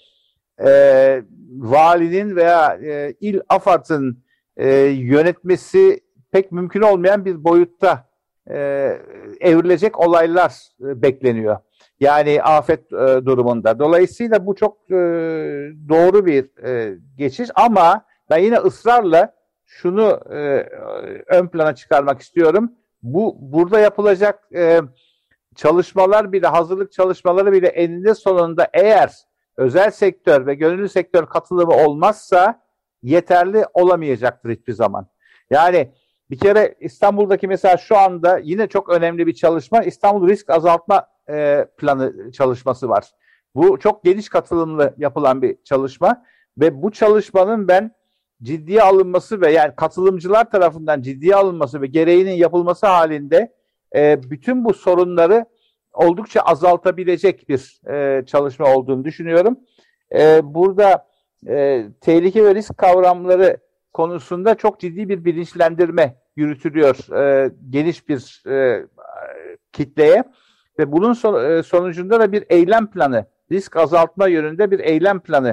valinin veya il AFAD'ın yönetmesi pek mümkün olmayan bir boyutta evrilecek olaylar bekleniyor. Yani afet durumunda. Dolayısıyla bu çok doğru bir geçiş ama ben yine ısrarla şunu ön plana çıkarmak istiyorum. Burada yapılacak çalışmalar bile, hazırlık çalışmaları bile eninde sonunda eğer özel sektör ve gönüllü sektör katılımı olmazsa yeterli olamayacaktır hiçbir zaman. Yani bir kere İstanbul'daki mesela şu anda yine çok önemli bir çalışma İstanbul Risk Azaltma Planı çalışması var. Bu çok geniş katılımlı yapılan bir çalışma ve bu çalışmanın ben ciddiye alınması ve yani katılımcılar tarafından ciddiye alınması ve gereğinin yapılması halinde bütün bu sorunları oldukça azaltabilecek bir çalışma olduğunu düşünüyorum. Burada tehlike ve risk kavramları konusunda çok ciddi bir bilinçlendirme yürütülüyor geniş bir kitleye ve bunun sonucunda da bir eylem planı, risk azaltma yönünde bir eylem planı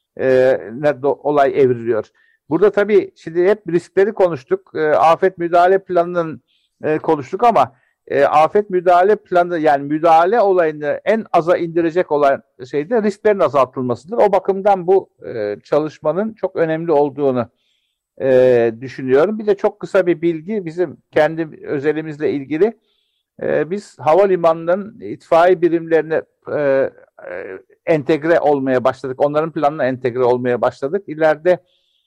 olay evriliyor. Burada tabii şimdi hep riskleri konuştuk, afet müdahale planının konuştuk ama afet müdahale planı yani müdahale olayını en aza indirecek olan şey de risklerin azaltılmasıdır. O bakımdan bu çalışmanın çok önemli olduğunu düşünüyorum. Bir de çok kısa bir bilgi bizim kendi özelimizle ilgili. Biz havalimanının itfaiye birimlerine entegre olmaya başladık. Onların planına entegre olmaya başladık. İleride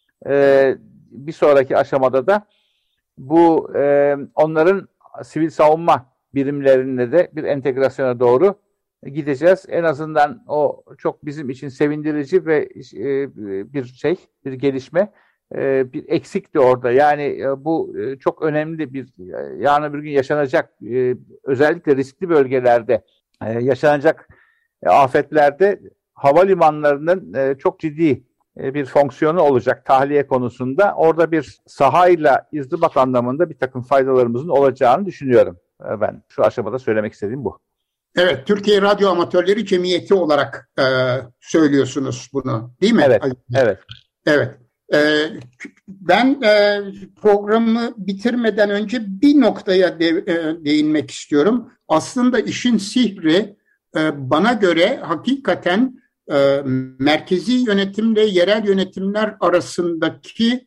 bir sonraki aşamada da bu onların sivil savunma birimlerine de bir entegrasyona doğru gideceğiz. En azından o çok bizim için sevindirici ve bir gelişme. Bir eksikti orada. Yani bu çok önemli bir yarın bir gün yaşanacak özellikle riskli bölgelerde yaşanacak afetlerde havalimanlarının çok ciddi bir fonksiyonu olacak tahliye konusunda. Orada bir sahayla irtibat anlamında bir takım faydalarımızın olacağını düşünüyorum. Ben şu aşamada söylemek istediğim bu. Evet, Türkiye Radyo Amatörleri Cemiyeti olarak söylüyorsunuz bunu, değil mi? Evet, evet. Evet. Ben programı bitirmeden önce bir noktaya değinmek istiyorum. Aslında işin sihri bana göre hakikaten merkezi yönetimle yerel yönetimler arasındaki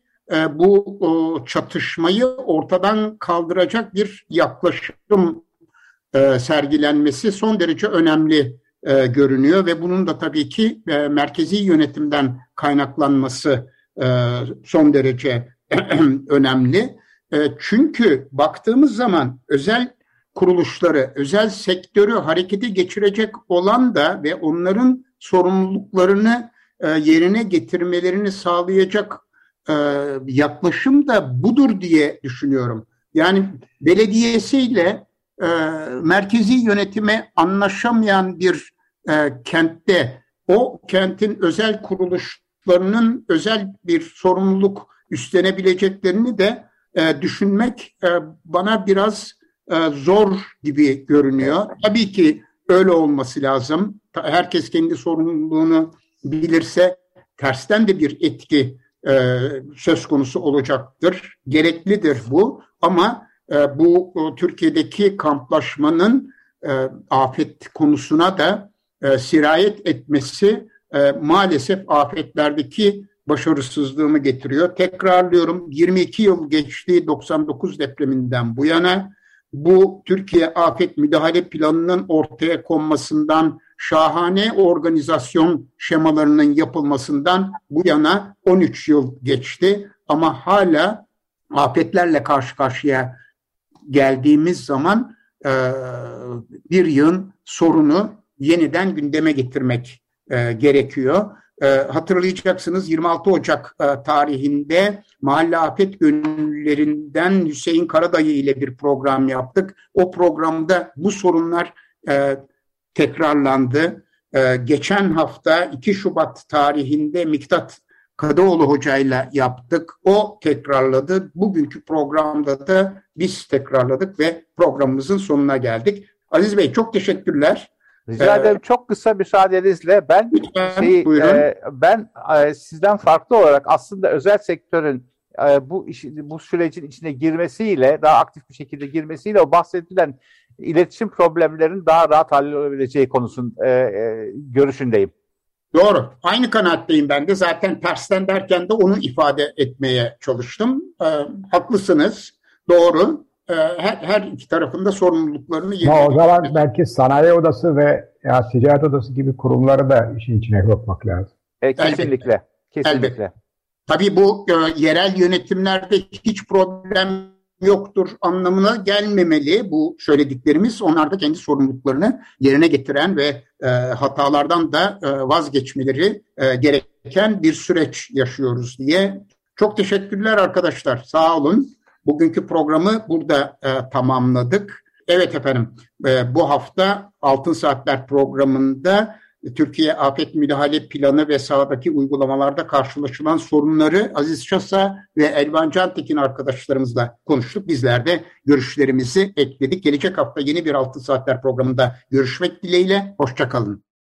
bu çatışmayı ortadan kaldıracak bir yaklaşım sergilenmesi son derece önemli görünüyor ve bunun da tabii ki merkezi yönetimden kaynaklanması son derece önemli. Çünkü baktığımız zaman özel kuruluşları, özel sektörü harekete geçirecek olan da ve onların sorumluluklarını yerine getirmelerini sağlayacak yaklaşım da budur diye düşünüyorum. Yani belediyesiyle merkezi yönetime anlaşamayan bir kentte o kentin özel kuruluşlarının özel bir sorumluluk üstlenebileceklerini de düşünmek bana biraz zor gibi görünüyor. Tabii ki öyle olması lazım. Herkes kendi sorumluluğunu bilirse tersten de bir etki söz konusu olacaktır. Gereklidir bu ama bu Türkiye'deki kamplaşmanın afet konusuna da sirayet etmesi maalesef afetlerdeki başarısızlığımı getiriyor. Tekrarlıyorum, 22 yıl geçti 99 depreminden bu yana. Bu Türkiye Afet Müdahale Planı'nın ortaya konmasından, şahane organizasyon şemalarının yapılmasından bu yana 13 yıl geçti. Ama hala afetlerle karşı karşıya geldiğimiz zaman bir yığın sorunu yeniden gündeme getirmek gerekiyor. Hatırlayacaksınız 26 Ocak tarihinde Mahalle Afet Gönüllülerinden Hüseyin Karadayı ile bir program yaptık. O programda bu sorunlar tekrarlandı. Geçen hafta 2 Şubat tarihinde Miktat Kadıoğlu hocayla yaptık. O tekrarladı. Bugünkü programda da biz tekrarladık ve programımızın sonuna geldik. Aziz Bey çok teşekkürler. Rica ederim. Çok kısa müsaadenizle ben sizden farklı olarak aslında özel sektörün bu sürecin içine girmesiyle, daha aktif bir şekilde girmesiyle o bahsedilen iletişim problemlerinin daha rahat hallolabileceği görüşündeyim. Doğru. Aynı kanaatteyim ben de. Zaten tersten derken de onu ifade etmeye çalıştım. Haklısınız. Doğru. Her iki tarafında sorumluluklarını yerine o zaman belki sanayi odası ve ticaret odası gibi kurumları da işin içine sokmak lazım. Kesinlikle. Kesinlikle. Tabii bu yerel yönetimlerde hiç problem yoktur anlamına gelmemeli bu söylediklerimiz. Onlar da kendi sorumluluklarını yerine getiren ve hatalardan da vazgeçmeleri gereken bir süreç yaşıyoruz diye. Çok teşekkürler arkadaşlar. Sağ olun. Bugünkü programı burada tamamladık. Evet efendim, bu hafta Altın Saatler programında Türkiye Afet Müdahale Planı ve sahadaki uygulamalarda karşılaşılan sorunları Aziz Şasa ve Elvan Cantekin arkadaşlarımızla konuştuk. Bizler de görüşlerimizi ekledik. Gelecek hafta yeni bir Altın Saatler programında görüşmek dileğiyle. Hoşça kalın.